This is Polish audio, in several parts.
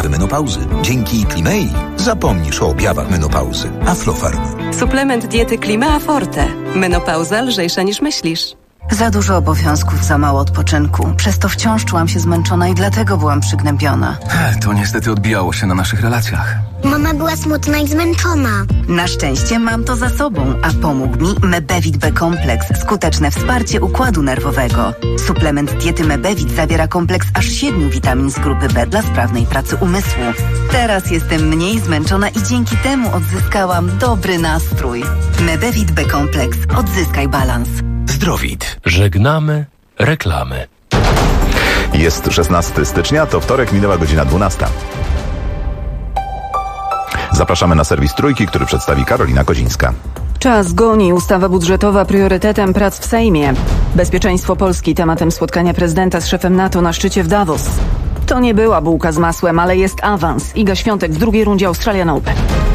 objawy menopauzy. Dzięki Klimei zapomnisz o objawach menopauzy. Aflofarm. Suplement diety Klimea Forte. Menopauza lżejsza niż myślisz. Za dużo obowiązków, za mało odpoczynku. Przez to wciąż czułam się zmęczona i dlatego byłam przygnębiona. To niestety odbijało się na naszych relacjach. Mama była smutna i zmęczona. Na szczęście mam to za sobą, a pomógł mi Mebevit B-kompleks. Skuteczne wsparcie układu nerwowego. Suplement diety Mebevit zawiera kompleks aż 7 witamin z grupy B dla sprawnej pracy umysłu. Teraz jestem mniej zmęczona i dzięki temu odzyskałam dobry nastrój. Mebevit B-kompleks. Odzyskaj balans. Zdrowit. Żegnamy reklamy. Jest 16 stycznia, to wtorek, minęła godzina 12. Zapraszamy na serwis Trójki, który przedstawi Karolina Kozińska. Czas goni. Ustawa budżetowa priorytetem prac w Sejmie. Bezpieczeństwo Polski tematem spotkania prezydenta z szefem NATO na szczycie w Davos. To nie była bułka z masłem, ale jest awans. Iga Świątek w drugiej rundzie Australian Open.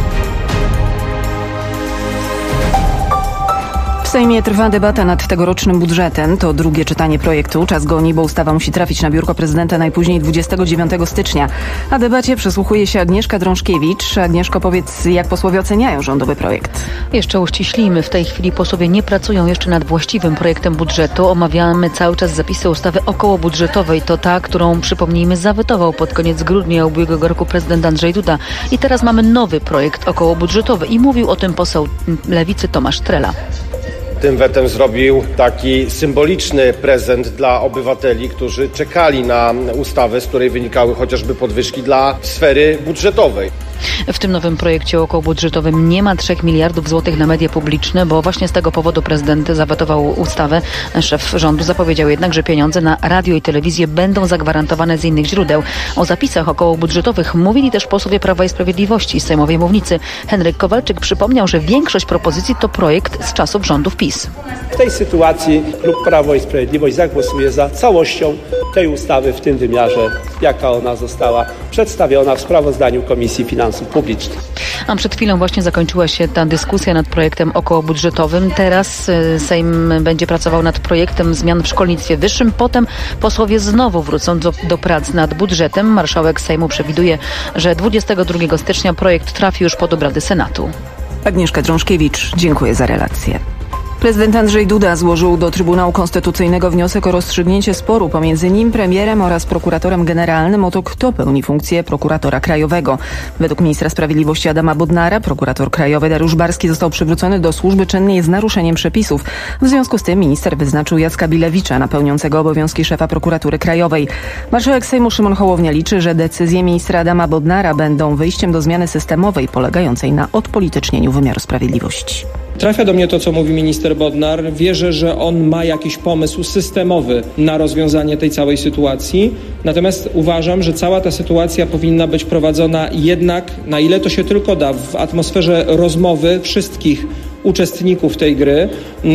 W Sejmie trwa debata nad tegorocznym budżetem. To drugie czytanie projektu. Czas goni, bo ustawa musi trafić na biurko prezydenta najpóźniej 29 stycznia. A debacie przysłuchuje się Agnieszka Drążkiewicz. Agnieszko, powiedz, jak posłowie oceniają rządowy projekt? Jeszcze uściślimy. W tej chwili posłowie nie pracują jeszcze nad właściwym projektem budżetu. Omawiamy cały czas zapisy ustawy okołobudżetowej. To ta, którą, przypomnijmy, zawetował pod koniec grudnia ubiegłego roku prezydent Andrzej Duda. I teraz mamy nowy projekt okołobudżetowy. I mówił o tym poseł Lewicy Tomasz Trela. Tym wetem zrobił taki symboliczny prezent dla obywateli, którzy czekali na ustawę, z której wynikały chociażby podwyżki dla sfery budżetowej. W tym nowym projekcie okołobudżetowym nie ma 3 miliardów złotych na media publiczne, bo właśnie z tego powodu prezydent zawetował ustawę. Szef rządu zapowiedział jednak, że pieniądze na radio i telewizję będą zagwarantowane z innych źródeł. O zapisach okołobudżetowych mówili też posłowie Prawa i Sprawiedliwości z sejmowej mównicy. Henryk Kowalczyk przypomniał, że większość propozycji to projekt z czasów rządów PiS. W tej sytuacji klub Prawo i Sprawiedliwość zagłosuje za całością tej ustawy w tym wymiarze, jaka ona została przedstawiona w sprawozdaniu Komisji Finansów Publicznych. A przed chwilą właśnie zakończyła się ta dyskusja nad projektem okołobudżetowym. Teraz Sejm będzie pracował nad projektem zmian w szkolnictwie wyższym. Potem posłowie znowu wrócą do prac nad budżetem. Marszałek Sejmu przewiduje, że 22 stycznia projekt trafi już pod obrady Senatu. Agnieszka Drążkiewicz, dziękuję za relację. Prezydent Andrzej Duda złożył do Trybunału Konstytucyjnego wniosek o rozstrzygnięcie sporu pomiędzy nim, premierem oraz prokuratorem generalnym o to, kto pełni funkcję prokuratora krajowego. Według ministra sprawiedliwości Adama Bodnara prokurator krajowy Dariusz Barski został przywrócony do służby czynnej z naruszeniem przepisów. W związku z tym minister wyznaczył Jacka Bilewicza na pełniącego obowiązki szefa prokuratury krajowej. Marszałek Sejmu Szymon Hołownia liczy, że decyzje ministra Adama Bodnara będą wyjściem do zmiany systemowej polegającej na odpolitycznieniu wymiaru sprawiedliwości. Trafia do mnie to, co mówi minister Bodnar. Wierzę, że on ma jakiś pomysł systemowy na rozwiązanie tej całej sytuacji. Natomiast uważam, że cała ta sytuacja powinna być prowadzona jednak, na ile to się tylko da, w atmosferze rozmowy wszystkich uczestników tej gry,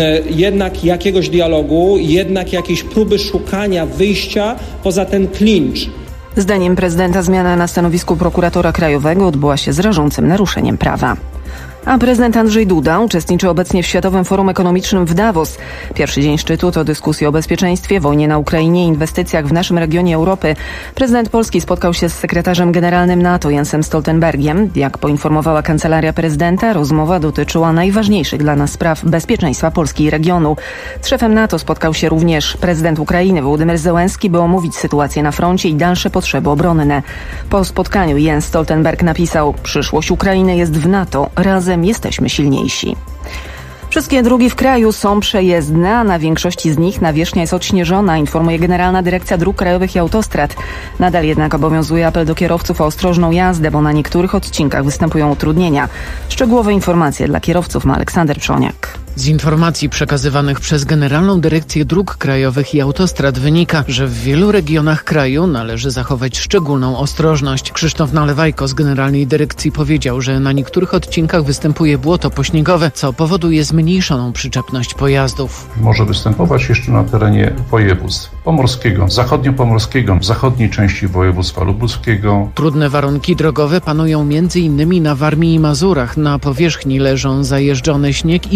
jednak jakiegoś dialogu, jednak jakiejś próby szukania wyjścia poza ten klincz. Zdaniem prezydenta zmiana na stanowisku prokuratora krajowego odbyła się z rażącym naruszeniem prawa. A prezydent Andrzej Duda uczestniczy obecnie w Światowym Forum Ekonomicznym w Davos. Pierwszy dzień szczytu to dyskusje o bezpieczeństwie, wojnie na Ukrainie i inwestycjach w naszym regionie Europy. Prezydent Polski spotkał się z sekretarzem generalnym NATO Jensem Stoltenbergiem. Jak poinformowała Kancelaria Prezydenta, rozmowa dotyczyła najważniejszych dla nas spraw bezpieczeństwa Polski i regionu. Z szefem NATO spotkał się również prezydent Ukrainy Wołodymyr Zełenski, by omówić sytuację na froncie i dalsze potrzeby obronne. Po spotkaniu Jens Stoltenberg napisał: przyszłość Ukrainy jest w NATO, razem jesteśmy silniejsi. Wszystkie drogi w kraju są przejezdne, a na większości z nich nawierzchnia jest odśnieżona, informuje Generalna Dyrekcja Dróg Krajowych i Autostrad. Nadal jednak obowiązuje apel do kierowców o ostrożną jazdę, bo na niektórych odcinkach występują utrudnienia. Szczegółowe informacje dla kierowców ma Aleksander Przoniak. Z informacji przekazywanych przez Generalną Dyrekcję Dróg Krajowych i Autostrad wynika, że w wielu regionach kraju należy zachować szczególną ostrożność. Krzysztof Nalewajko z Generalnej Dyrekcji powiedział, że na niektórych odcinkach występuje błoto pośniegowe, co powoduje zmniejszoną przyczepność pojazdów. Może występować jeszcze na terenie województw pomorskiego, zachodniopomorskiego, w zachodniej części województwa lubuskiego. Trudne warunki drogowe panują m.in. na Warmii i Mazurach. Na powierzchni leżą zajeżdżony śnieg i błoto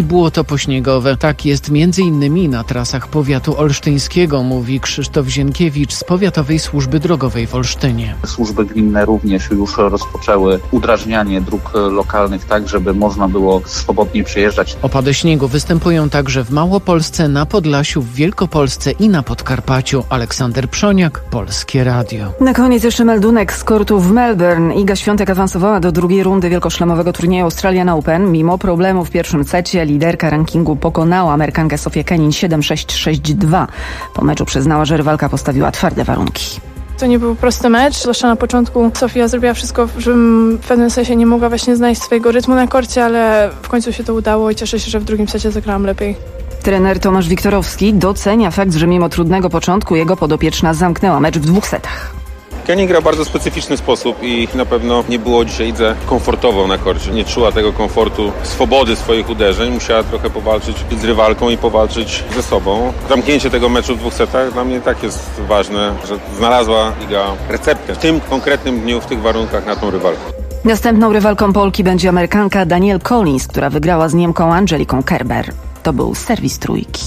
pośniegowe. Tak jest m.in. na trasach powiatu olsztyńskiego, mówi Krzysztof Zienkiewicz z Powiatowej Służby Drogowej w Olsztynie. Służby gminne również już rozpoczęły udrażnianie dróg lokalnych tak, żeby można było swobodnie przejeżdżać. Opady śniegu występują także w Małopolsce, na Podlasiu, w Wielkopolsce i na Podkarpaciu. Aleksander Przoniak, Polskie Radio. Na koniec jeszcze meldunek z kortu w Melbourne. Iga Świątek awansowała do drugiej rundy wielkoszlemowego turnieju Australian Open. Mimo problemu w pierwszym secie liderka rankingu pokonała Amerykankę Sofię Kenin 7-6, 6-2. Po meczu przyznała, że rywalka postawiła twarde warunki. To nie był prosty mecz, zwłaszcza na początku. Sofia zrobiła wszystko, żebym w pewnym sensie nie mogła właśnie znaleźć swojego rytmu na korcie, ale w końcu się to udało i cieszę się, że w drugim secie zagrałam lepiej. Trener Tomasz Wiktorowski docenia fakt, że mimo trudnego początku jego podopieczna zamknęła mecz w 2 setach. Kenin gra w bardzo specyficzny sposób i na pewno nie było dzisiaj Idze komfortowo na korcie. Nie czuła tego komfortu, swobody swoich uderzeń. Musiała trochę powalczyć z rywalką i powalczyć ze sobą. Zamknięcie tego meczu w 2 setach dla mnie tak jest ważne, że znalazła Iga receptę w tym konkretnym dniu, w tych warunkach na tą rywalkę. Następną rywalką Polki będzie Amerykanka Danielle Collins, która wygrała z Niemką Angeliką Kerber. To był serwis Trójki.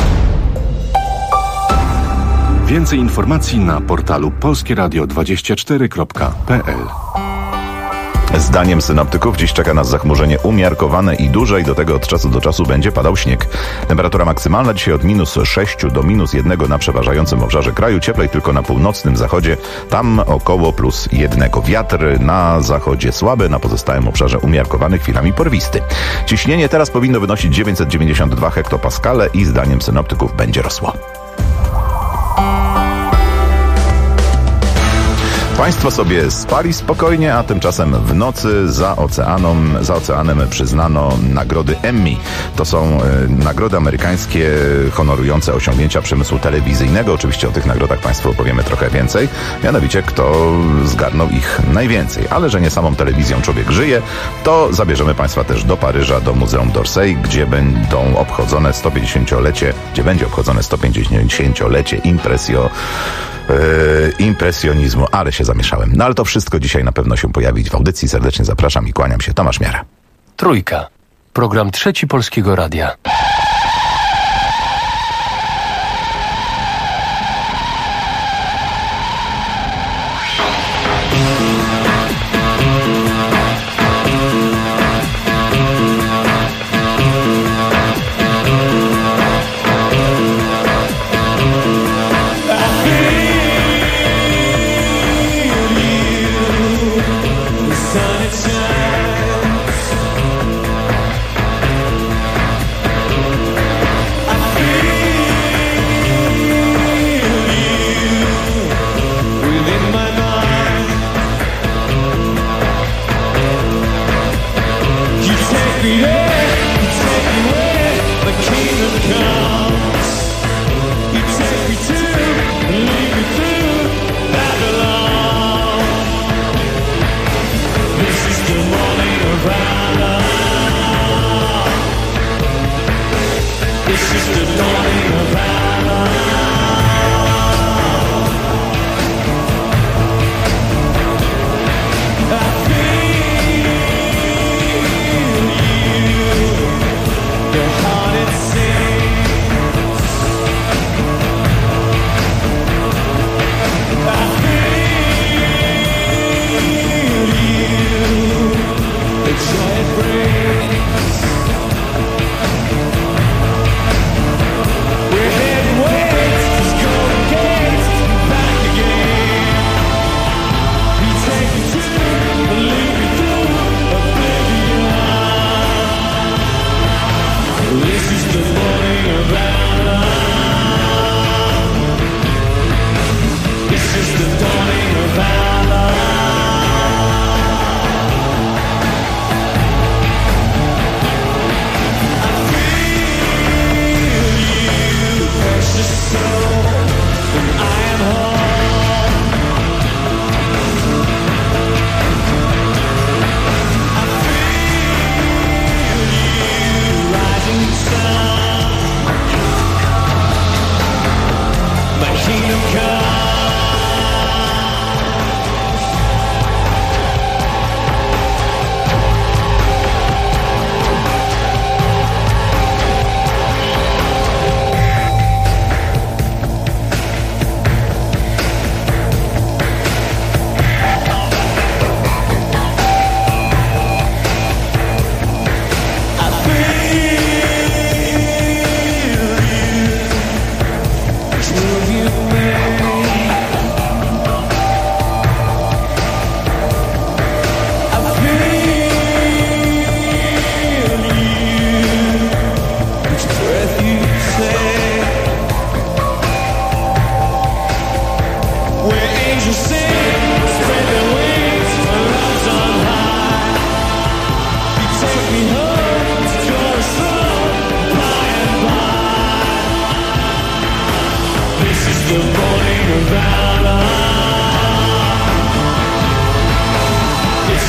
Więcej informacji na portalu polskieradio24.pl. Zdaniem synoptyków dziś czeka nas zachmurzenie umiarkowane i duże i do tego od czasu do czasu będzie padał śnieg. Temperatura maksymalna dzisiaj od -6 do -1 na przeważającym obszarze kraju. Cieplej tylko na północnym zachodzie, tam około +1. Wiatr na zachodzie słaby, na pozostałym obszarze umiarkowany, chwilami porwisty. Ciśnienie teraz powinno wynosić 992 hektopaskale i zdaniem synoptyków będzie rosło. Państwo sobie spali spokojnie, a tymczasem w nocy za oceanem przyznano nagrody Emmy. To są nagrody amerykańskie honorujące osiągnięcia przemysłu telewizyjnego. Oczywiście o tych nagrodach Państwu opowiemy trochę więcej. Mianowicie kto zgarnął ich najwięcej. Ale że nie samą telewizją człowiek żyje, to zabierzemy Państwa też do Paryża, do Muzeum d'Orsay, gdzie będzie obchodzone 150-lecie impresjonizmu, ale się zamieszałem. No ale to wszystko dzisiaj na pewno się pojawić w audycji. Serdecznie zapraszam i kłaniam się. Tomasz Miara. Trójka. Program Trzeci Polskiego Radia.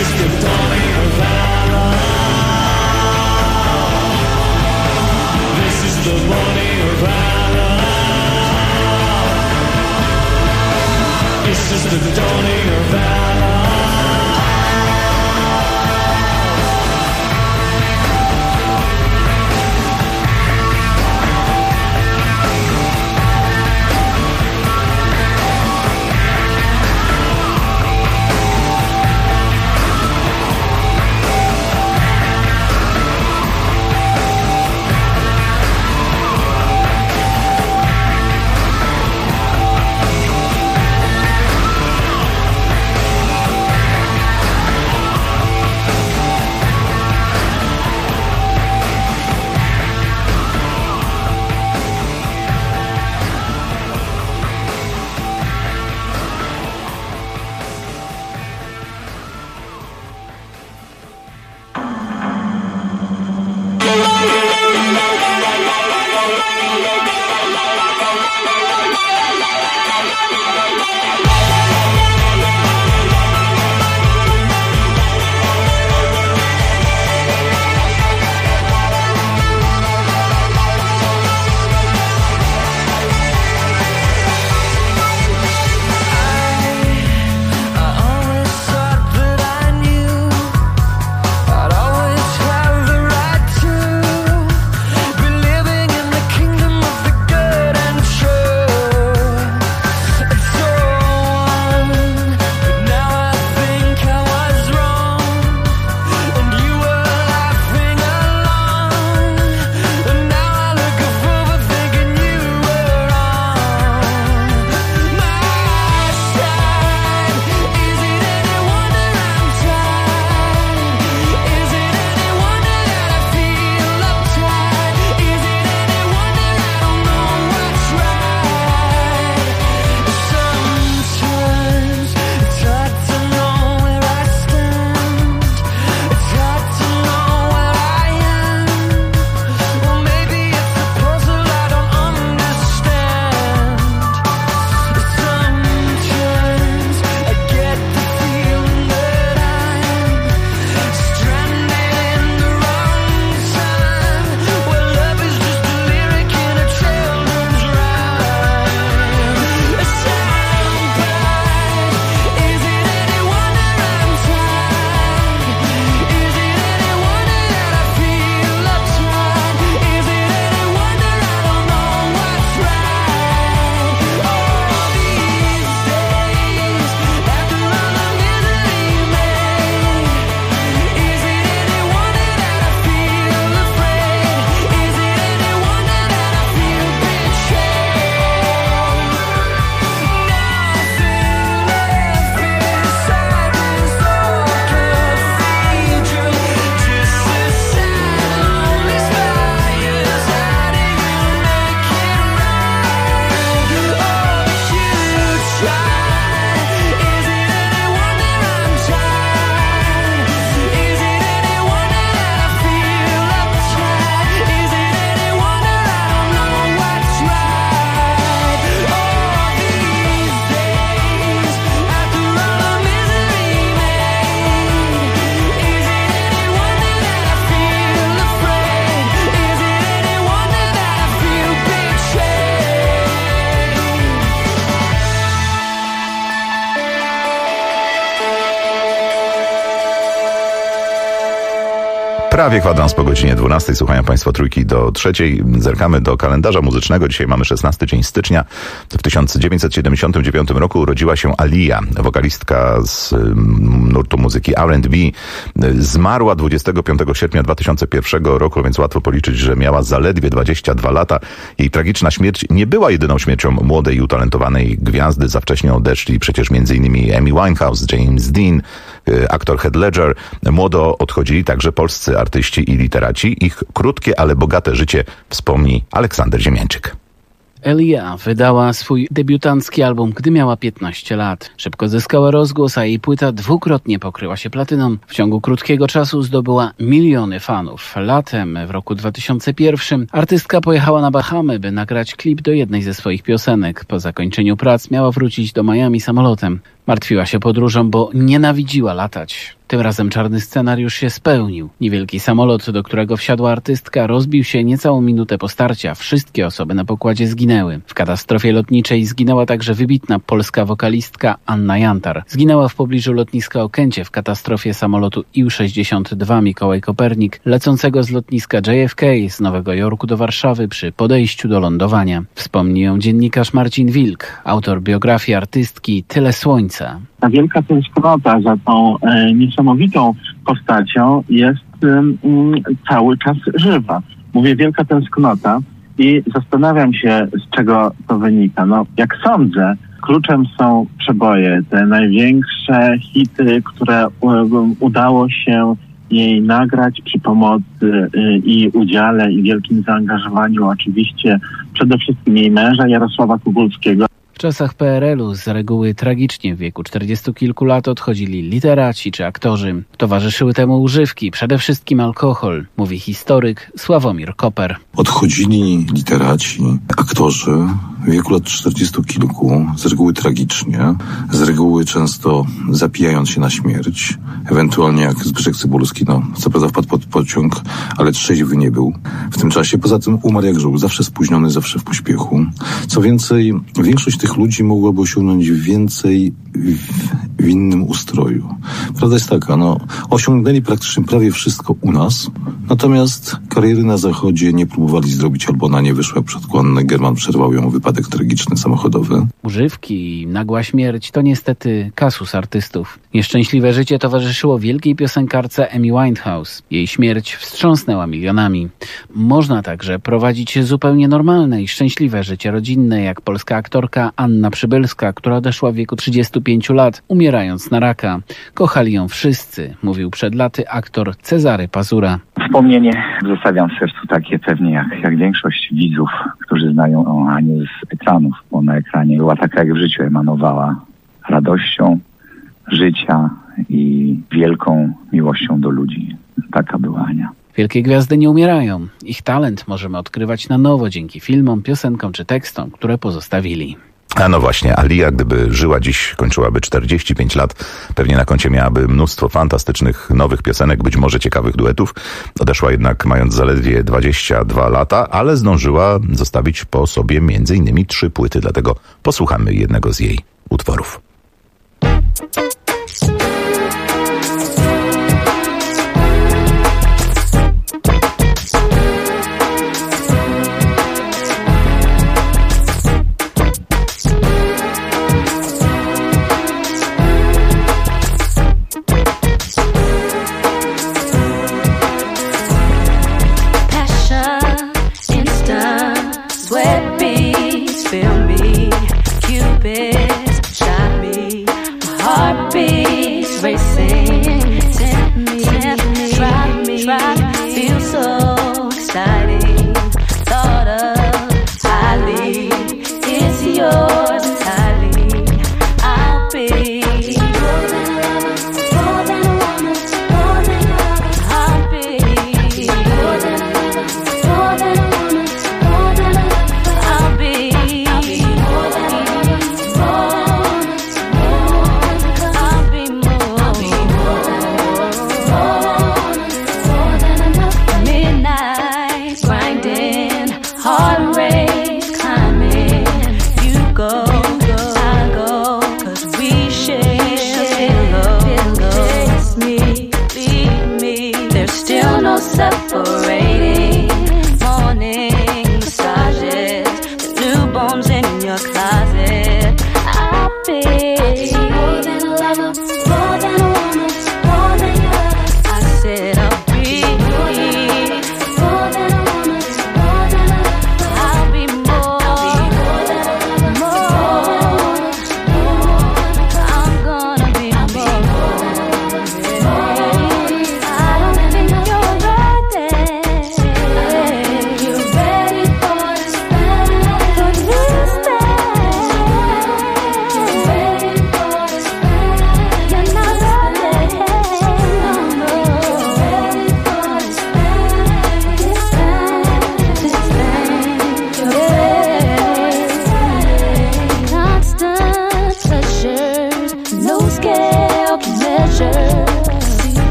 Prawie kwadrans po godzinie 12. Słuchają Państwo Trójki do 3. Zerkamy do kalendarza muzycznego. Dzisiaj mamy 16 dzień stycznia. W 1979 roku urodziła się Alia, wokalistka z nurtu muzyki R&B. Zmarła 25 sierpnia 2001 roku, więc łatwo policzyć, że miała zaledwie 22 lata. Jej tragiczna śmierć nie była jedyną śmiercią młodej i utalentowanej gwiazdy. Za wcześnie odeszli przecież m.in. Amy Winehouse, James Dean, aktor Heath Ledger. Młodo odchodzili także polscy artyści i literaci. Ich krótkie, ale bogate życie wspomni Aleksander Ziemiańczyk. Alia wydała swój debiutancki album, gdy miała 15 lat. Szybko zyskała rozgłos, a jej płyta dwukrotnie pokryła się platyną. W ciągu krótkiego czasu zdobyła miliony fanów. Latem w roku 2001 artystka pojechała na Bahamy, by nagrać klip do jednej ze swoich piosenek. Po zakończeniu prac miała wrócić do Miami samolotem. Martwiła się podróżą, bo nienawidziła latać. Tym razem czarny scenariusz się spełnił. Niewielki samolot, do którego wsiadła artystka, rozbił się niecałą minutę po starcia. Wszystkie osoby na pokładzie zginęły. W katastrofie lotniczej zginęła także wybitna polska wokalistka Anna Jantar. Zginęła w pobliżu lotniska Okęcie w katastrofie samolotu IL-62 Mikołaj Kopernik, lecącego z lotniska JFK z Nowego Jorku do Warszawy przy podejściu do lądowania. Wspomni ją dziennikarz Marcin Wilk, autor biografii artystki Tyle Słońca. Ta wielka tęsknota za tą niesamowitą postacią jest cały czas żywa. Mówię wielka tęsknota i zastanawiam się, z czego to wynika. No, jak sądzę, kluczem są przeboje, te największe hity, które udało się jej nagrać przy pomocy i udziale i wielkim zaangażowaniu oczywiście przede wszystkim jej męża Jarosława Kubulskiego. W czasach PRL-u z reguły tragicznie w wieku 40 kilku lat odchodzili literaci czy aktorzy. Towarzyszyły temu używki, przede wszystkim alkohol, mówi historyk Sławomir Koper. Odchodzili literaci, aktorzy w wieku lat 40 kilku, z reguły tragicznie, z reguły często zapijając się na śmierć, ewentualnie jak Zbyszek Cybulski, co prawda wpadł pod pociąg, ale trzeźwy nie był w tym czasie. Poza tym umarł jak żółw, zawsze spóźniony, zawsze w pośpiechu. Co więcej, większość tych ludzi mogłaby osiągnąć więcej w innym ustroju. Prawda jest taka, osiągnęli praktycznie prawie wszystko u nas, natomiast kariery na Zachodzie nie próbowali zrobić albo ona nie wyszła. W przypadku Anny German przerwał ją wypadek tragiczny samochodowy. Używki i nagła śmierć to niestety kasus artystów. Nieszczęśliwe życie towarzyszyło wielkiej piosenkarce Amy Winehouse. Jej śmierć wstrząsnęła milionami. Można także prowadzić zupełnie normalne i szczęśliwe życie rodzinne, jak polska aktorka Anna Przybylska, która odeszła w wieku 35 lat, umierając na raka. Kochali ją wszyscy, mówił przed laty aktor Cezary Pazura. Wspomnienie zostawiam w sercu takie pewnie jak większość widzów, którzy znają Anię z ekranów, bo na ekranie była taka, jak w życiu emanowała radością życia i wielką miłością do ludzi. Taka była Ania. Wielkie gwiazdy nie umierają. Ich talent możemy odkrywać na nowo dzięki filmom, piosenkom czy tekstom, które pozostawili. A no właśnie, Alia, gdyby żyła dziś, kończyłaby 45 lat, pewnie na koncie miałaby mnóstwo fantastycznych nowych piosenek, być może ciekawych duetów. Odeszła jednak mając zaledwie 22 lata, ale zdążyła zostawić po sobie m.in. 3 płyty, dlatego posłuchamy jednego z jej utworów.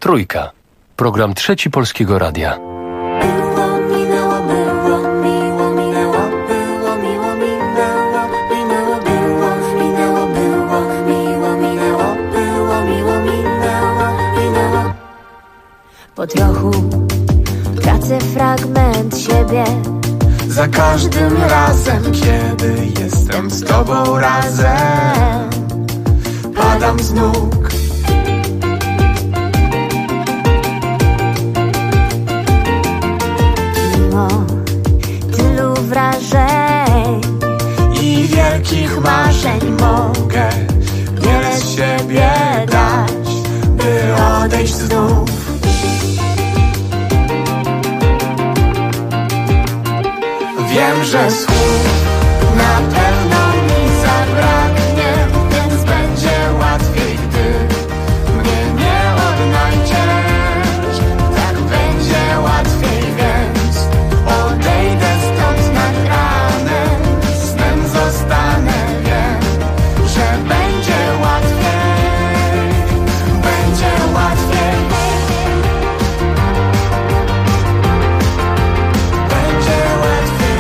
Trójka. Program Trzeci Polskiego Radia. Po trochu tracę fragment siebie. Za każdym razem, kiedy jestem z tobą razem, padam z nóg. Mimo tylu wrażeń i wielkich marzeń mogę wiele z siebie dać, by odejść znów. Wiem, że słów na pewno mi zabraknie, więc będzie łatwiej, gdy mnie nie odnajdziesz. Tak będzie łatwiej, więc odejdę stąd nad ranem, snem zostanę, wiem, że będzie łatwiej, będzie łatwiej. Będzie łatwiej.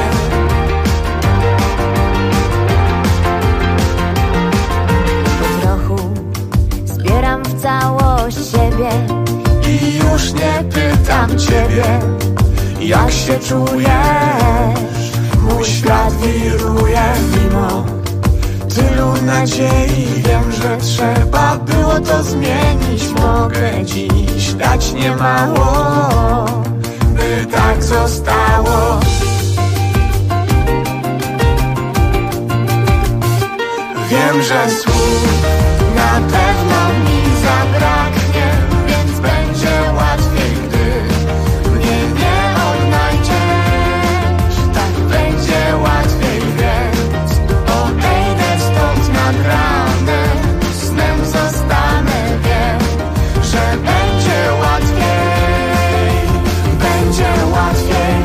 Całość siebie i już nie pytam ciebie, jak się czujesz. Mój świat wiruje mimo tylu nadziei. Wiem, że trzeba było to zmienić. Mogę dziś dać niemało, by tak zostało. Wiem, że słów na pewno mi zabraknie, więc będzie łatwiej, gdy mnie nie odnajdziesz. Tak będzie łatwiej, więc odejdę stąd nad ranem, snem zostanę, wiem, że będzie łatwiej, będzie łatwiej.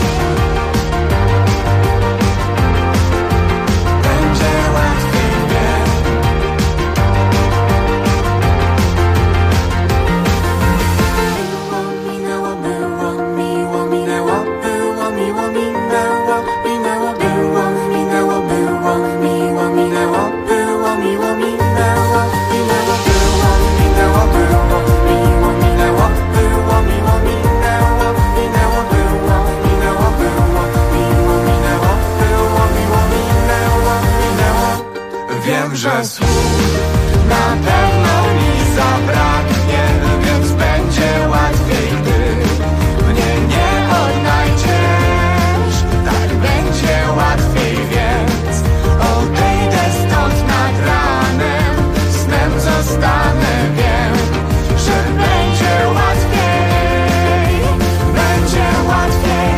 Będzie łatwiej, wiem. Wiem, że słów na pewno mi zabraknie, więc będzie łatwiej, gdy mnie nie odnajdziesz. Tak będzie łatwiej, więc odejdę stąd nad ranem, snem zostanę, wiem, że będzie łatwiej, będzie łatwiej.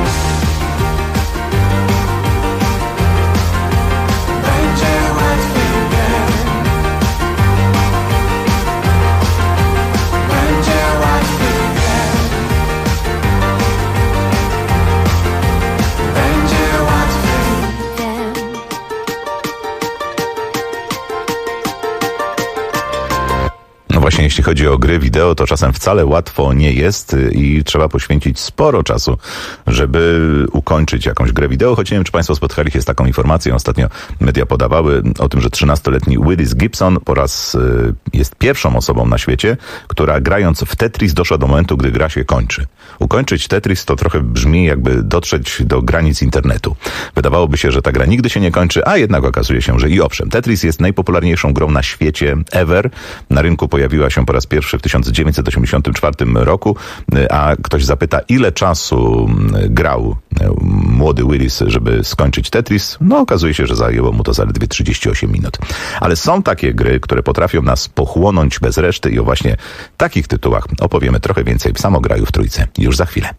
Będzie łatwiej. Właśnie jeśli chodzi o gry wideo, to czasem wcale łatwo nie jest i trzeba poświęcić sporo czasu, żeby ukończyć jakąś grę wideo, choć nie wiem, czy Państwo spotkali się z taką informacją. Ostatnio media podawały o tym, że 13-letni Willis Gibson po raz jest pierwszą osobą na świecie, która grając w Tetris doszła do momentu, gdy gra się kończy. Ukończyć Tetris to trochę brzmi, jakby dotrzeć do granic internetu. Wydawałoby się, że ta gra nigdy się nie kończy, a jednak okazuje się, że i owszem. Tetris jest najpopularniejszą grą na świecie ever. Na rynku pojawiła się po raz pierwszy w 1984 roku, a ktoś zapyta, ile czasu grał młody Willis, żeby skończyć Tetris? No okazuje się, że zajęło mu to zaledwie 38 minut. Ale są takie gry, które potrafią nas pochłonąć bez reszty i o właśnie takich tytułach opowiemy trochę więcej w Samograju w Trójce już za chwilę.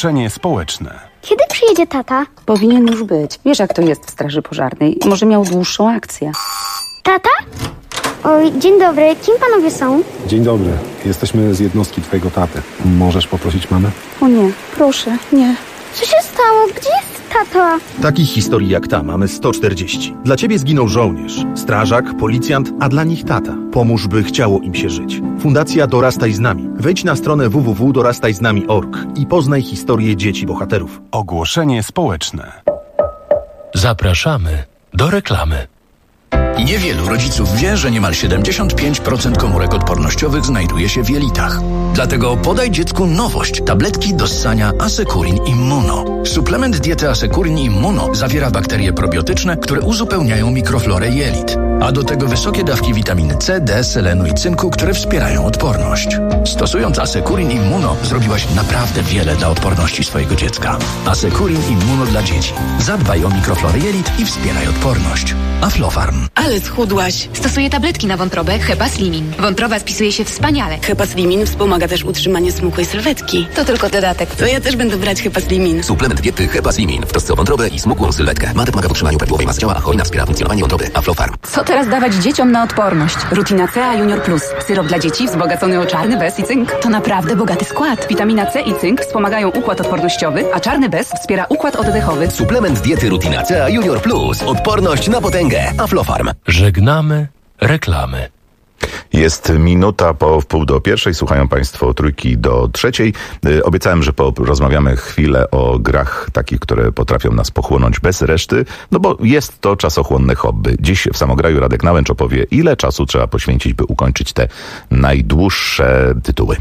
Ogłoszenie społeczne. Kiedy przyjedzie tata? Powinien już być. Wiesz, jak to jest w straży pożarnej. Może miał dłuższą akcję. Tata? Oj, dzień dobry. Kim panowie są? Dzień dobry. Jesteśmy z jednostki twojego taty. Możesz poprosić mamę? O nie, proszę, nie. Co się stało? Gdzie jest tata? Takich historii jak ta mamy 140. Dla ciebie zginął żołnierz, strażak, policjant, a dla nich tata. Pomóż, by chciało im się żyć. Fundacja Dorastaj z nami. Wejdź na stronę www.dorastajznami.org i poznaj historię dzieci bohaterów. Ogłoszenie społeczne. Zapraszamy do reklamy. Niewielu rodziców wie, że niemal 75% komórek odpornościowych znajduje się w jelitach. Dlatego podaj dziecku nowość. Tabletki do ssania Asekurin Immuno. Suplement diety Asekurin Immuno zawiera bakterie probiotyczne, które uzupełniają mikroflorę jelit. A do tego wysokie dawki witaminy C, D, selenu i cynku, które wspierają odporność. Stosując Asekurin Immuno zrobiłaś naprawdę wiele dla odporności swojego dziecka. Asekurin Immuno dla dzieci. Zadbaj o mikroflorę jelit i wspieraj odporność. Aflofarm. Ale schudłaś. Stosuję tabletki na wątrobę Hepaslimin. Wątroba spisuje się wspaniale. Hepaslimin wspomaga też utrzymanie smukłej sylwetki. To tylko dodatek. To ja też będę brać Hepaslimin. Suplement diety Hepaslimin w trosce o wątrobę i smukłą sylwetkę. Ma pomaga w utrzymaniu prawidłowej masy ciała, a hojna wspiera funkcjonowanie wątroby. Aflofarm. Co teraz dawać dzieciom na odporność? Rutina C Junior Plus. Syrop dla dzieci wzbogacony o czarny bez i cynk. To naprawdę bogaty skład. Witamina C i cynk wspomagają układ odpornościowy, a czarny bez wspiera układ oddechowy. Suplement diety Rutina C Junior Plus. Odporność na potęgę. Aflofarm. Żegnamy reklamy. Jest minuta po 12:30. Słuchają Państwo Trójki do 3:00. Obiecałem, że porozmawiamy chwilę o grach takich, które potrafią nas pochłonąć bez reszty, no bo jest to czasochłonne hobby. Dziś w Samograju Radek Nałęcz opowie, ile czasu trzeba poświęcić, by ukończyć te najdłuższe tytuły.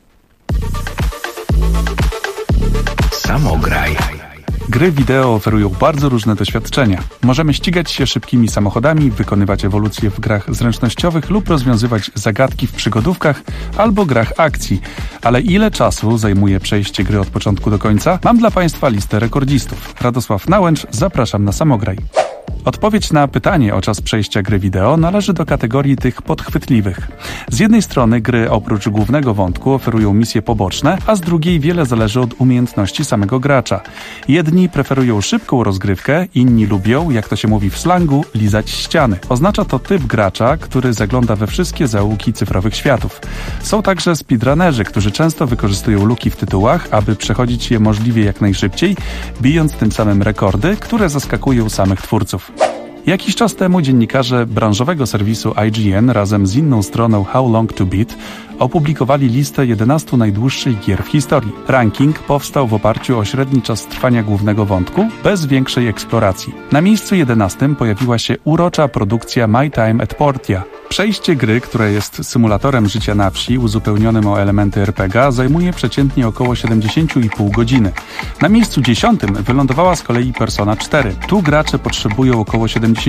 Samograj. Gry wideo oferują bardzo różne doświadczenia. Możemy ścigać się szybkimi samochodami, wykonywać ewolucje w grach zręcznościowych lub rozwiązywać zagadki w przygodówkach albo grach akcji. Ale ile czasu zajmuje przejście gry od początku do końca? Mam dla Państwa listę rekordzistów. Radosław Nałęcz, zapraszam na Samograj. Odpowiedź na pytanie o czas przejścia gry wideo należy do kategorii tych podchwytliwych. Z jednej strony gry oprócz głównego wątku oferują misje poboczne, a z drugiej wiele zależy od umiejętności samego gracza. Jedni preferują szybką rozgrywkę, inni lubią, jak to się mówi w slangu, lizać ściany. Oznacza to typ gracza, który zagląda we wszystkie zaułki cyfrowych światów. Są także speedrunnerzy, którzy często wykorzystują luki w tytułach, aby przechodzić je możliwie jak najszybciej, bijąc tym samym rekordy, które zaskakują samych twórców. Jakiś czas temu dziennikarze branżowego serwisu IGN razem z inną stroną How Long to Beat opublikowali listę 11 najdłuższych gier w historii. Ranking powstał w oparciu o średni czas trwania głównego wątku, bez większej eksploracji. Na miejscu 11 pojawiła się urocza produkcja My Time at Portia. Przejście gry, które jest symulatorem życia na wsi, uzupełnionym o elementy RPG, zajmuje przeciętnie około 70,5 godziny. Na miejscu 10 wylądowała z kolei Persona 4. Tu gracze potrzebują około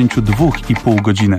72,5 godziny.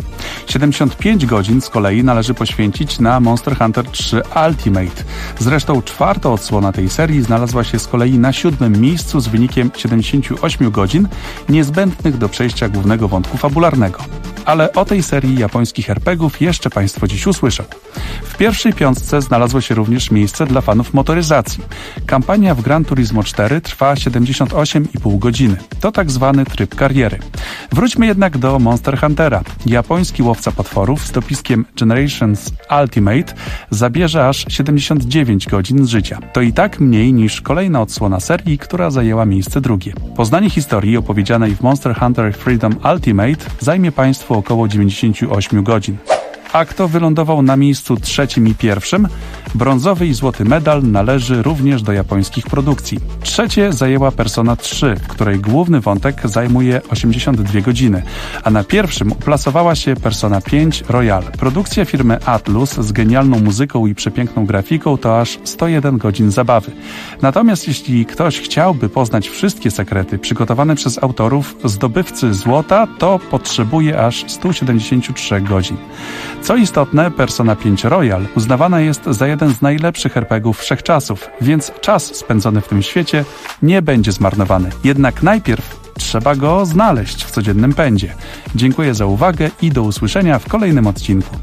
75 godzin z kolei należy poświęcić na Monster Hunter 3 Ultimate. Zresztą czwarta odsłona tej serii znalazła się z kolei na 7. miejscu z wynikiem 78 godzin niezbędnych do przejścia głównego wątku fabularnego. Ale o tej serii japońskich RPGów jeszcze Państwo dziś usłyszą. W pierwszej piątce znalazło się również miejsce dla fanów motoryzacji. Kampania w Gran Turismo 4 trwa 78,5 godziny. To tak zwany tryb kariery. Wróćmy jednak do Monster Huntera. Japoński łowca potworów z dopiskiem Generations Ultimate zabierze aż 79 godzin z życia. To i tak mniej niż kolejna odsłona serii, która zajęła miejsce drugie. Poznanie historii opowiedzianej w Monster Hunter Freedom Ultimate zajmie Państwu około 98 godzin. A kto wylądował na miejscu 3. i 1? Brązowy i złoty medal należy również do japońskich produkcji. Trzecie zajęła Persona 3, w której główny wątek zajmuje 82 godziny, a na 1. uplasowała się Persona 5 Royal. Produkcja firmy Atlus z genialną muzyką i przepiękną grafiką to aż 101 godzin zabawy. Natomiast jeśli ktoś chciałby poznać wszystkie sekrety przygotowane przez autorów zdobywcy złota, to potrzebuje aż 173 godzin. Co istotne, Persona 5 Royal uznawana jest za jeden z najlepszych RPGów wszechczasów, więc czas spędzony w tym świecie nie będzie zmarnowany. Jednak najpierw trzeba go znaleźć w codziennym pędzie. Dziękuję za uwagę i do usłyszenia w kolejnym odcinku.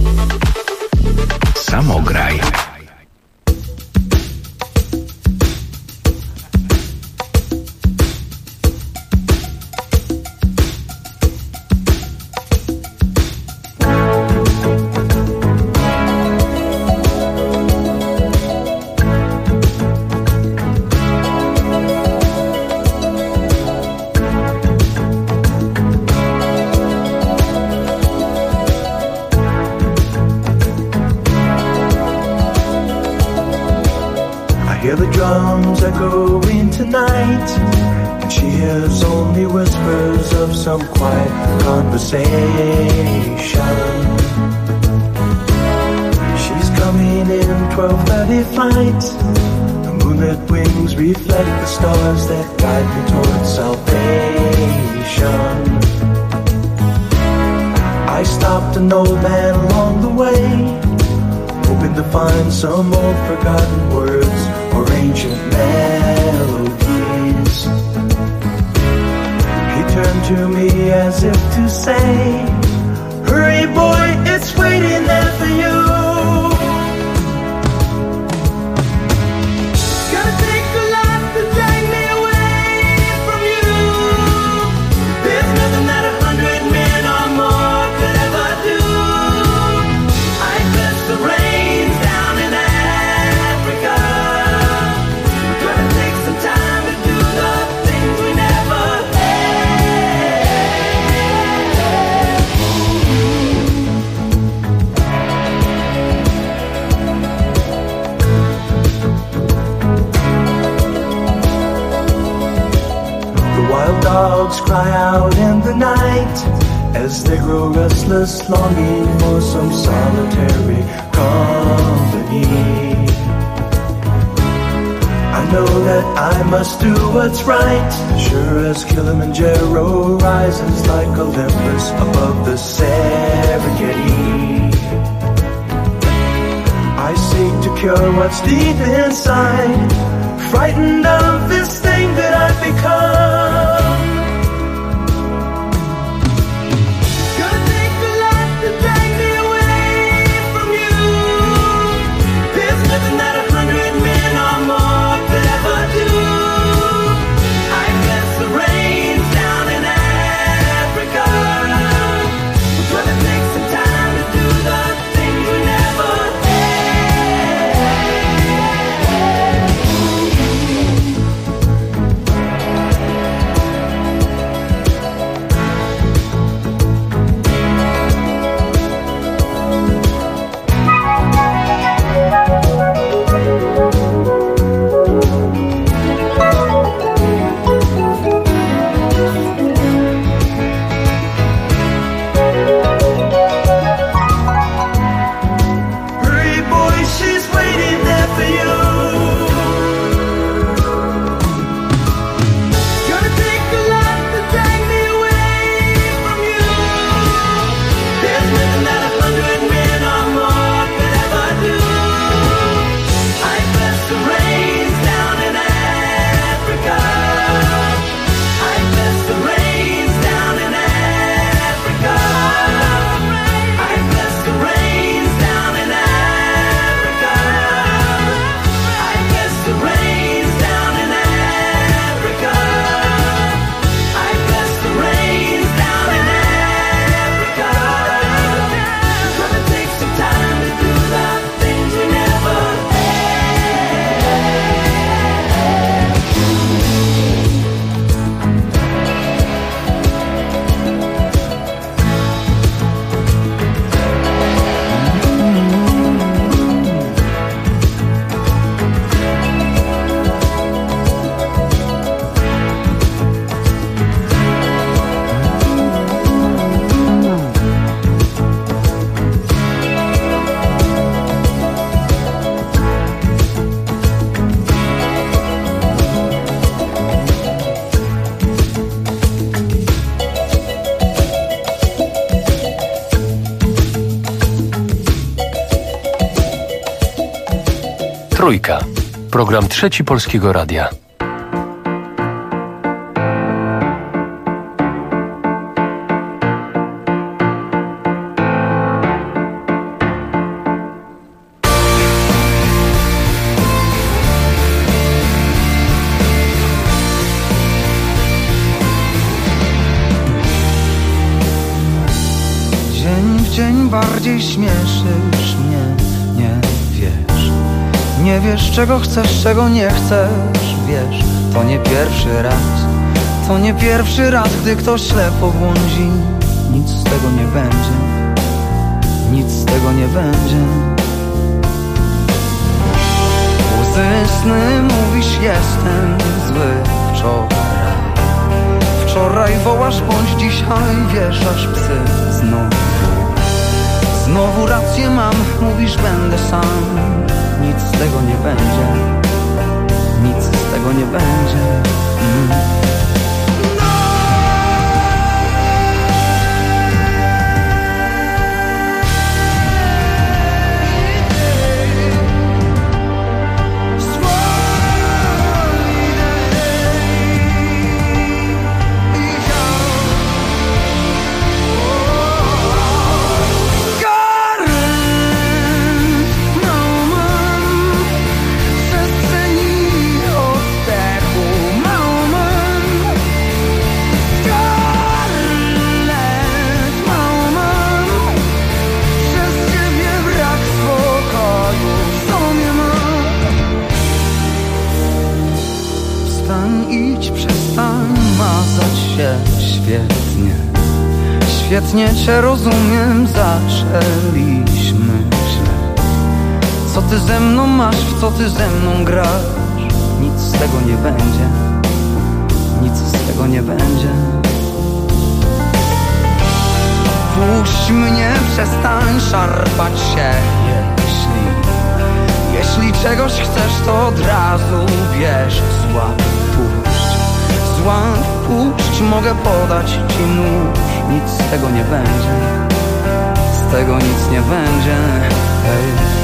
Samograj. comes echoing tonight, and she hears only whispers of some quiet conversation. She's coming in 12:30 flight. The moonlit wings reflect the stars that guide me towards salvation. I stopped an old man along the way, hoping to find some old forgotten words or ancient melodies. He turned to me as if to say, hurry boy, it's waiting there for you. Gonna take a lot to drag me away from you. There's nothing that 100 men or more could ever do. I bless the rains down in Africa. Gonna take some time to do the things we never Wild dogs cry out in the night as they grow restless, longing for some solitary company. I know that I must do what's right, sure as Kilimanjaro rises like Olympus above the Serengeti. I seek to cure what's deep inside, frightened of this thing that I've become. Gonna take a lot to drag me away from you. There's nothing that 100 men or more could ever do. I bless the rains down in Africa. We're gonna take some time to do the things we never Trójka. Program Trzeci Polskiego Radia. Dzień w dzień bardziej śmieszysz mnie, nie wiesz. Nie wiesz, czego chcesz, czego nie chcesz, wiesz. To nie pierwszy raz, to nie pierwszy raz, gdy ktoś ślepo błądzi. Nic z tego nie będzie, nic z tego nie będzie. sny mówisz jestem zły. Wczoraj wołasz bądź dzisiaj wieszasz psy. Znowu rację mam, mówisz będę sam. Nic z tego nie będzie. Nic z tego nie będzie. Świetnie cię rozumiem, zaczęliśmy źle. Co ty ze mną masz, w co ty ze mną grasz? Nic z tego nie będzie. Nic z tego nie będzie. Puść mnie, przestań szarpać się. Jeśli czegoś chcesz, to od razu bierz. Złap, puść, mogę podać ci nóż. Nic z tego nie będzie. Z tego nic nie będzie. Hej.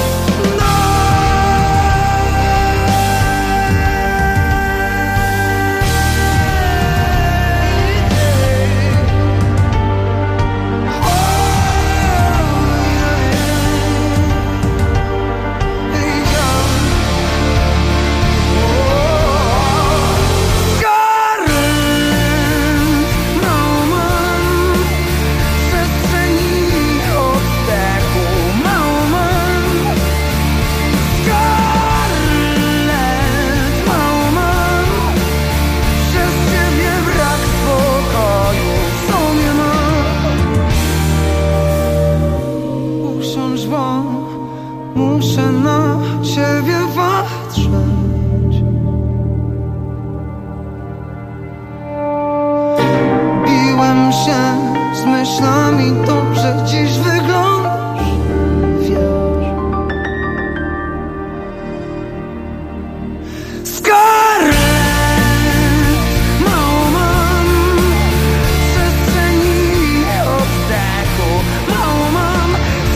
Muszę na ciebie patrzeć. Biłem się z myślami, dobrze dziś wyglądasz, wiesz. Skarlet, mało mam przestrzeni oddechu, mało mam.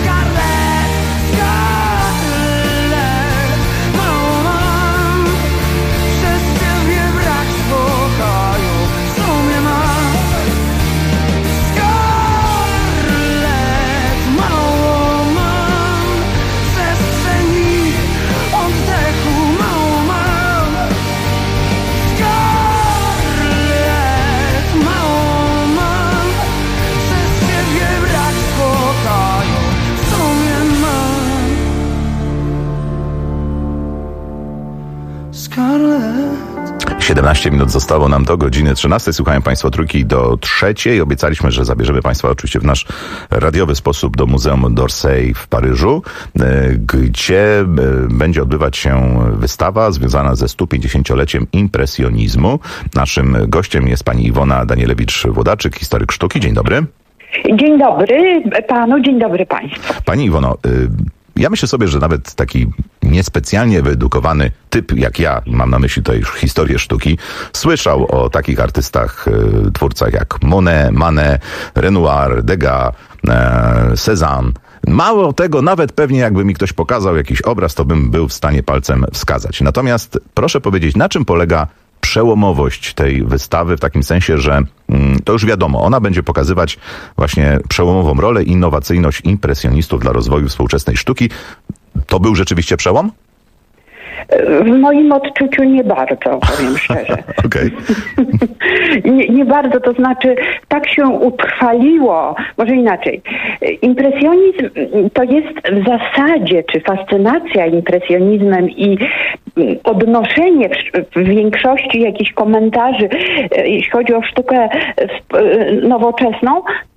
Scarlett. 17 minut zostało nam do godziny 13. Słuchają Państwo Trójki do 3. Obiecaliśmy, że zabierzemy Państwa oczywiście w nasz radiowy sposób do Muzeum d'Orsay w Paryżu, gdzie będzie odbywać się wystawa związana ze 150-leciem impresjonizmu. Naszym gościem jest pani Iwona Danielewicz-Włodaczyk, historyk sztuki. Dzień dobry. Dzień dobry panu, dzień dobry państwu. Pani Iwono, ja myślę sobie, że nawet taki niespecjalnie wyedukowany typ jak ja, mam na myśli tutaj już historię sztuki, słyszał o takich artystach, twórcach jak Monet, Manet, Renoir, Degas, Cézanne. Mało tego, nawet pewnie jakby mi ktoś pokazał jakiś obraz, to bym był w stanie palcem wskazać. Natomiast proszę powiedzieć, na czym polega przełomowość tej wystawy w takim sensie, że to już wiadomo, ona będzie pokazywać właśnie przełomową rolę, innowacyjność impresjonistów dla rozwoju współczesnej sztuki. To był rzeczywiście przełom? W moim odczuciu nie bardzo, powiem szczerze. Okej. Nie bardzo, to znaczy tak się utrwaliło, może inaczej. Impresjonizm to jest w zasadzie, czy fascynacja impresjonizmem i odnoszenie w większości jakichś komentarzy, jeśli chodzi o sztukę nowoczesną,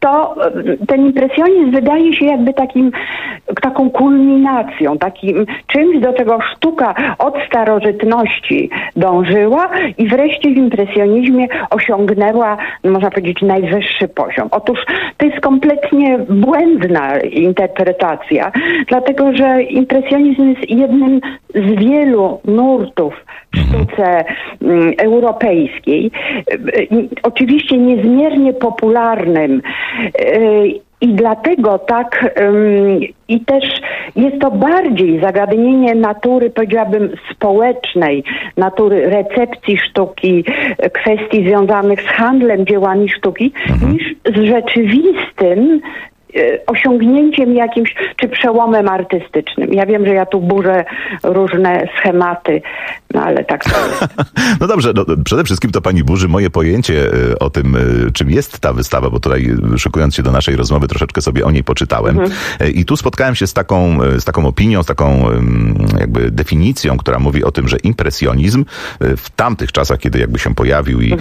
to ten impresjonizm wydaje się jakby taką kulminacją, takim czymś, do czego sztuka od starożytności dążyła i wreszcie w impresjonizmie osiągnęła, można powiedzieć, najwyższy poziom. Otóż to jest kompletnie błędna interpretacja, dlatego że impresjonizm jest jednym z wielu nurtów w sztuce europejskiej. Oczywiście niezmiernie popularnym i dlatego i też jest to bardziej zagadnienie natury, powiedziałabym, społecznej, natury recepcji sztuki, kwestii związanych z handlem dziełami sztuki, niż z rzeczywistym osiągnięciem jakimś, czy przełomem artystycznym. Ja wiem, że ja tu burzę różne schematy, no ale tak to jest. No dobrze, przede wszystkim to pani burzy moje pojęcie o tym, czym jest ta wystawa, bo tutaj szykując się do naszej rozmowy troszeczkę sobie o niej poczytałem. I tu spotkałem się z taką opinią, z taką jakby definicją, która mówi o tym, że impresjonizm w tamtych czasach, kiedy jakby się pojawił i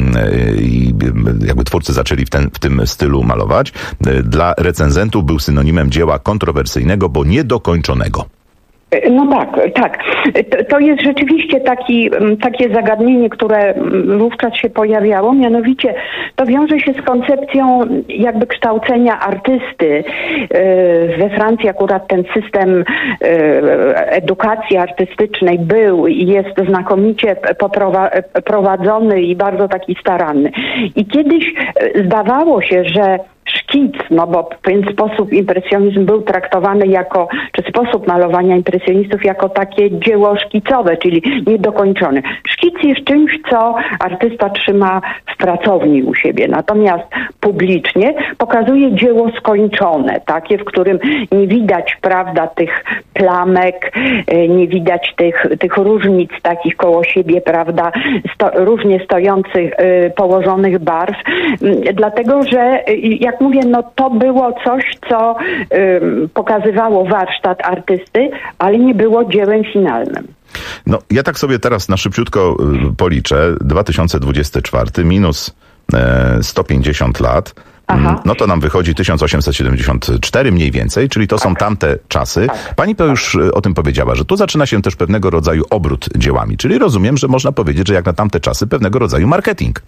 jakby twórcy zaczęli w tym stylu malować, dla recenzentów był synonimem dzieła kontrowersyjnego, bo niedokończonego. No tak. To jest rzeczywiście takie zagadnienie, które wówczas się pojawiało, mianowicie to wiąże się z koncepcją jakby kształcenia artysty. We Francji akurat ten system edukacji artystycznej był i jest znakomicie prowadzony i bardzo taki staranny. I kiedyś zdawało się, że szkic, no bo w pewien sposób impresjonizm był traktowany czy sposób malowania impresjonistów jako takie dzieło szkicowe, czyli niedokończone. Szkic jest czymś, co artysta trzyma w pracowni u siebie, natomiast publicznie pokazuje dzieło skończone, takie, w którym nie widać, prawda, tych plamek, nie widać tych różnic takich koło siebie, prawda, różnie stojących, położonych barw, dlatego, że jak mówię, no to było coś, co pokazywało warsztat artysty, ale nie było dziełem finalnym. No, ja tak sobie teraz na szybciutko policzę. 2024 minus 150 lat. Aha. No to nam wychodzi 1874 mniej więcej, czyli to są tamte czasy. Tak. Pani to już o tym powiedziała, że tu zaczyna się też pewnego rodzaju obrót dziełami, czyli rozumiem, że można powiedzieć, że jak na tamte czasy pewnego rodzaju marketing.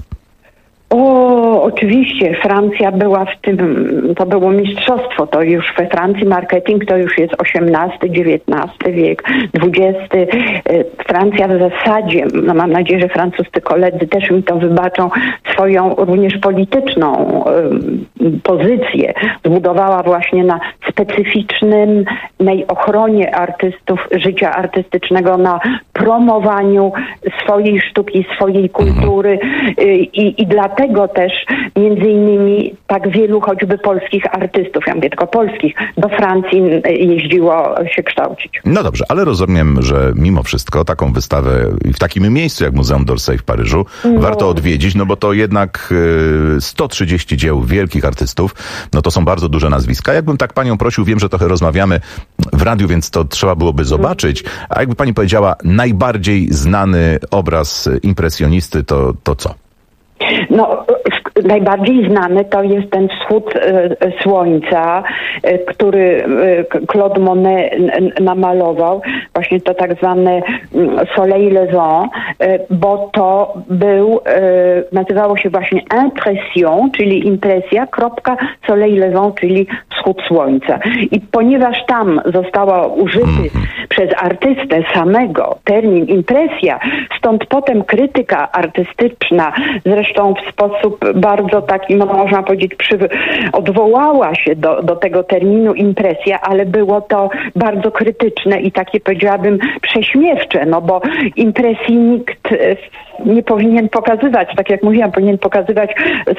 Oczywiście, Francja była w tym, to było mistrzostwo, to już we Francji marketing to już jest XVIII, XIX wiek, XX. Francja w zasadzie, no mam nadzieję, że francuscy koledzy też mi to wybaczą, swoją również polityczną pozycję zbudowała właśnie na specyficznej ochronie artystów, życia artystycznego, na promowaniu swojej sztuki, swojej kultury i dlatego też między innymi tak wielu choćby polskich artystów, ja mówię tylko polskich, do Francji jeździło się kształcić. No dobrze, ale rozumiem, że mimo wszystko taką wystawę w takim miejscu jak Muzeum d'Orsay w Paryżu warto odwiedzić, no bo to jednak 130 dzieł wielkich artystów, no to są bardzo duże nazwiska. Jakbym tak panią prosił, wiem, że trochę rozmawiamy w radiu, więc to trzeba byłoby zobaczyć, a jakby pani powiedziała najbardziej znany obraz impresjonisty, to co? No, najbardziej znany to jest ten wschód słońca, który Claude Monet namalował, właśnie to tak zwane Soleil Levant, bo to nazywało się właśnie impression, czyli impresja, Soleil Levant, czyli wschód słońca. I ponieważ tam została użyty przez artystę samego termin impresja, stąd potem krytyka artystyczna, zresztą w sposób bardzo taki, można powiedzieć, odwołała się do tego terminu impresja, ale było to bardzo krytyczne i takie, powiedziałabym, prześmiewcze, no bo impresji nikt nie powinien pokazywać, tak jak mówiłam, powinien pokazywać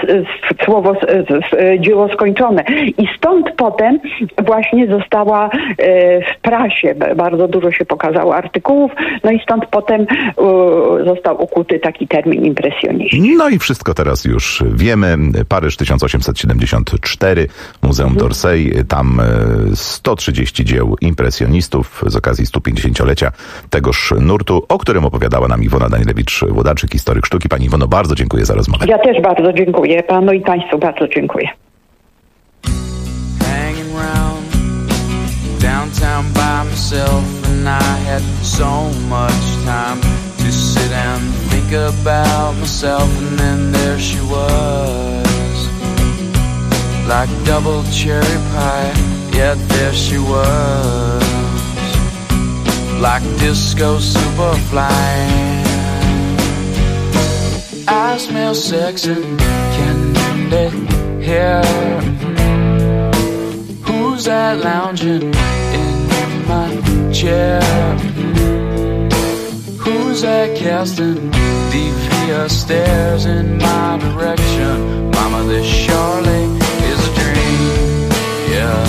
dzieło skończone. I stąd potem właśnie została w prasie, bardzo dużo się pokazało artykułów, no i stąd potem został ukuty taki termin impresjonizm. No i wszystko teraz już wiemy. Paryż 1874, Muzeum d'Orsay, tam 130 dzieł impresjonistów z okazji 150-lecia tegoż nurtu, o którym opowiadała nam Iwona Danielewicz-Włodarczyk, historyk sztuki. Pani Iwono, bardzo dziękuję za rozmowę. Ja też bardzo dziękuję panu i państwu bardzo dziękuję. downtown by myself, and I had so much time to sit and think about myself. And then there she was, like double cherry pie. Yeah, there she was, like disco superfly. I smell sex and candy here. Who's that lounging in my chair? Who's that casting devious stares in my direction? Mama, this surely is a dream. Yeah,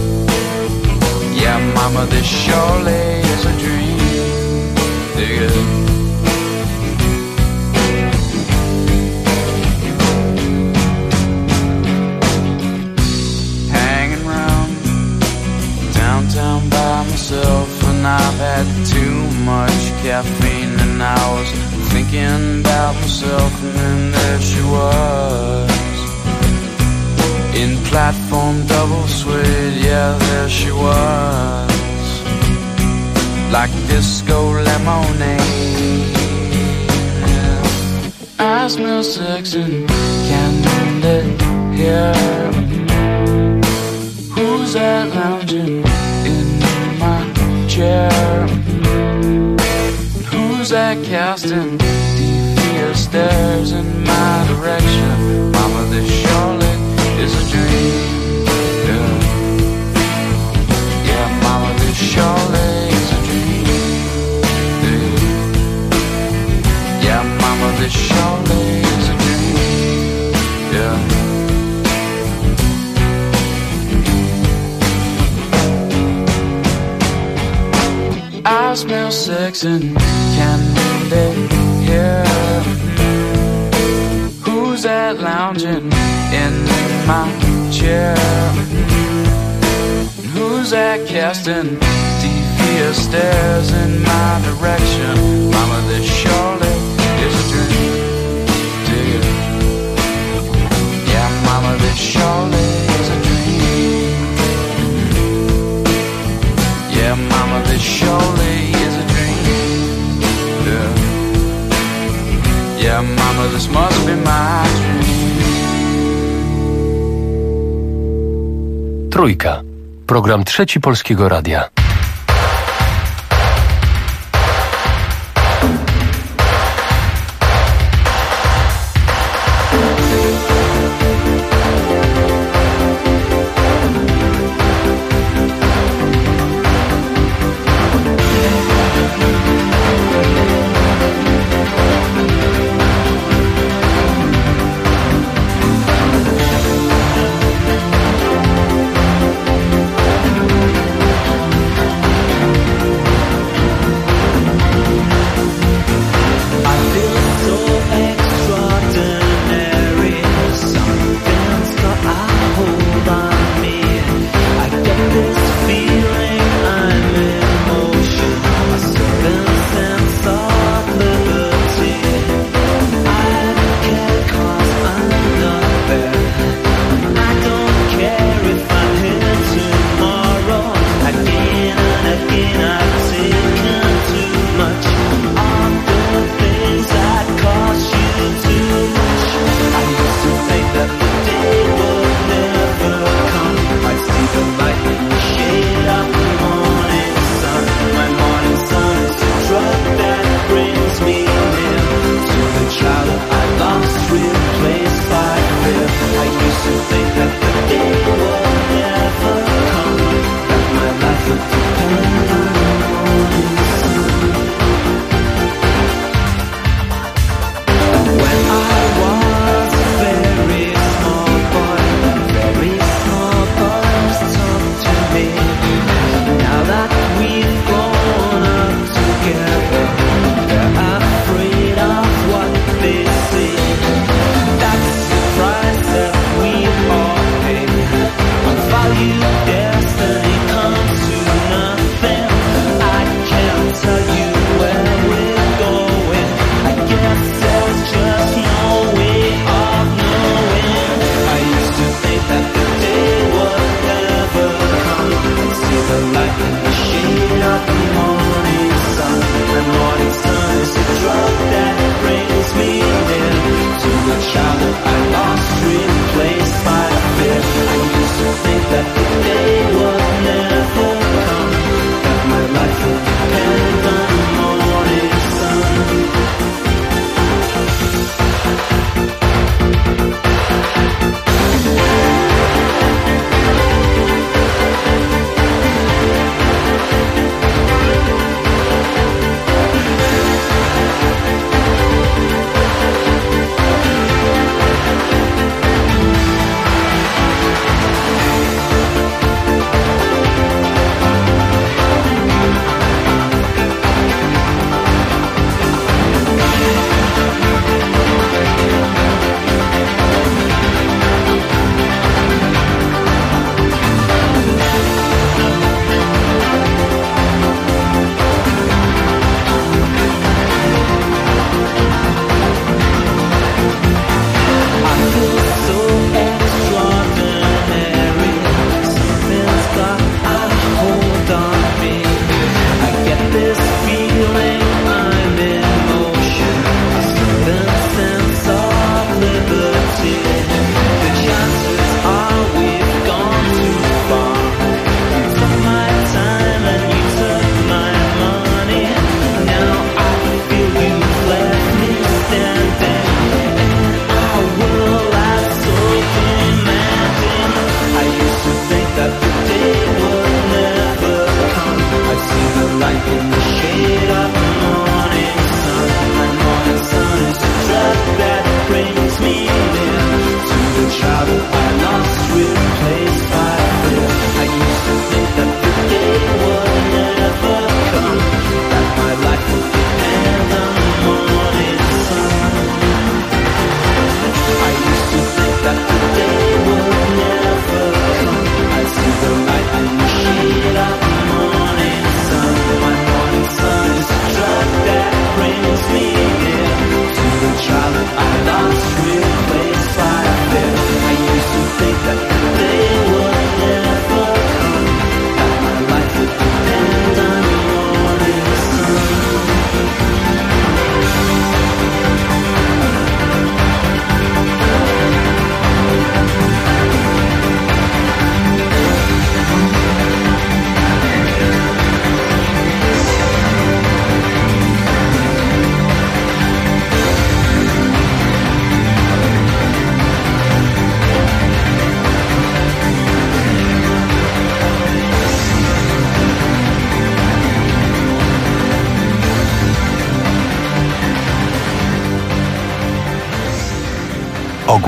yeah, mama, this surely is a dream. Dig it. Down by myself, and I've had too much caffeine, and I was thinking about myself. And then there she was, in platform double suede. Yeah, there she was, like disco lemonade. I smell sex and candy here. Who's that lounging in my chair? Who's that casting devious stares in my direction? Mama, this surely is a dream. Yeah, yeah, mama, this surely is a dream. Yeah, mama, this surely is a dream. Yeah. I smell sex and candy here. Who's that lounging in my chair? Who's that casting devious stares in my direction? Mama, this surely is a dream. Dig it. Yeah, mama, this surely is a dream. Yeah, mama, this surely is a dream. Yeah, yeah, mama, this must be my dream. Trójka. Program Trzeci Polskiego Radia.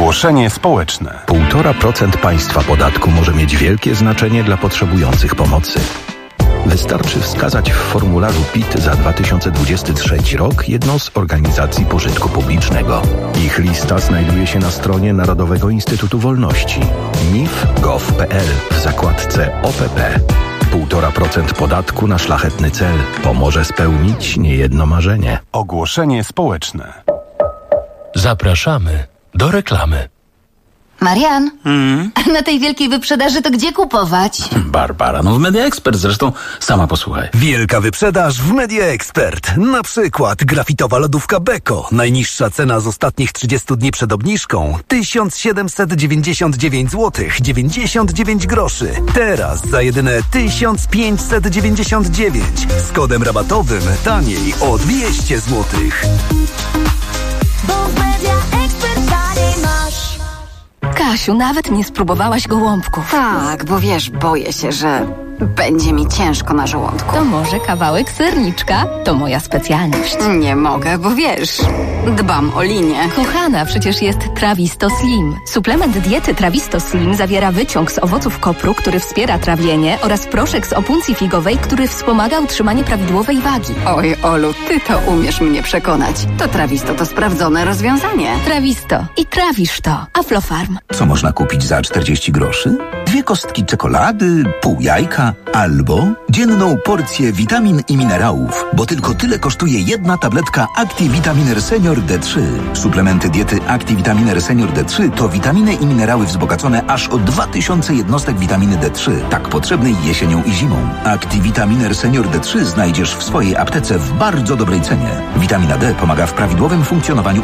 Ogłoszenie społeczne. 1,5% państwa podatku może mieć wielkie znaczenie dla potrzebujących pomocy. Wystarczy wskazać w formularzu PIT za 2023 rok jedną z organizacji pożytku publicznego. Ich lista znajduje się na stronie Narodowego Instytutu Wolności mif.gov.pl w zakładce OPP. 1,5% podatku na szlachetny cel pomoże spełnić niejedno marzenie. Ogłoszenie społeczne. Zapraszamy do reklamy. Marian, na tej wielkiej wyprzedaży to gdzie kupować? Barbara, w Media Expert, zresztą sama posłuchaj. Wielka wyprzedaż w Media Expert. Na przykład grafitowa lodówka Beko. Najniższa cena z ostatnich 30 dni przed obniżką 1799 zł 99 groszy. Teraz za jedyne 1599. Z kodem rabatowym taniej o 200 zł. Bo w Media Expert taniej masz. Kasiu, nawet nie spróbowałaś gołąbków. Tak, bo wiesz, boję się, że będzie mi ciężko na żołądku. To może kawałek serniczka? To moja specjalność. Nie mogę, bo wiesz, dbam o linię. Kochana, przecież jest Trawisto Slim. Suplement diety Trawisto Slim zawiera wyciąg z owoców kopru, który wspiera trawienie, oraz proszek z opuncji figowej, który wspomaga utrzymanie prawidłowej wagi. Oj, Olu, ty to umiesz mnie przekonać. To Trawisto to sprawdzone rozwiązanie. Trawisto. I trawisz to. Aflofarm. Co można kupić za 40 groszy? 2 kostki czekolady, pół jajka albo dzienną porcję witamin i minerałów, bo tylko tyle kosztuje jedna tabletka ActiVitaminer Senior D3. Suplementy diety ActiVitaminer Senior D3 to witaminy i minerały wzbogacone aż o 2000 jednostek witaminy D3, tak potrzebnej jesienią i zimą. ActiVitaminer Senior D3 znajdziesz w swojej aptece w bardzo dobrej cenie. Witamina D pomaga w prawidłowym funkcjonowaniu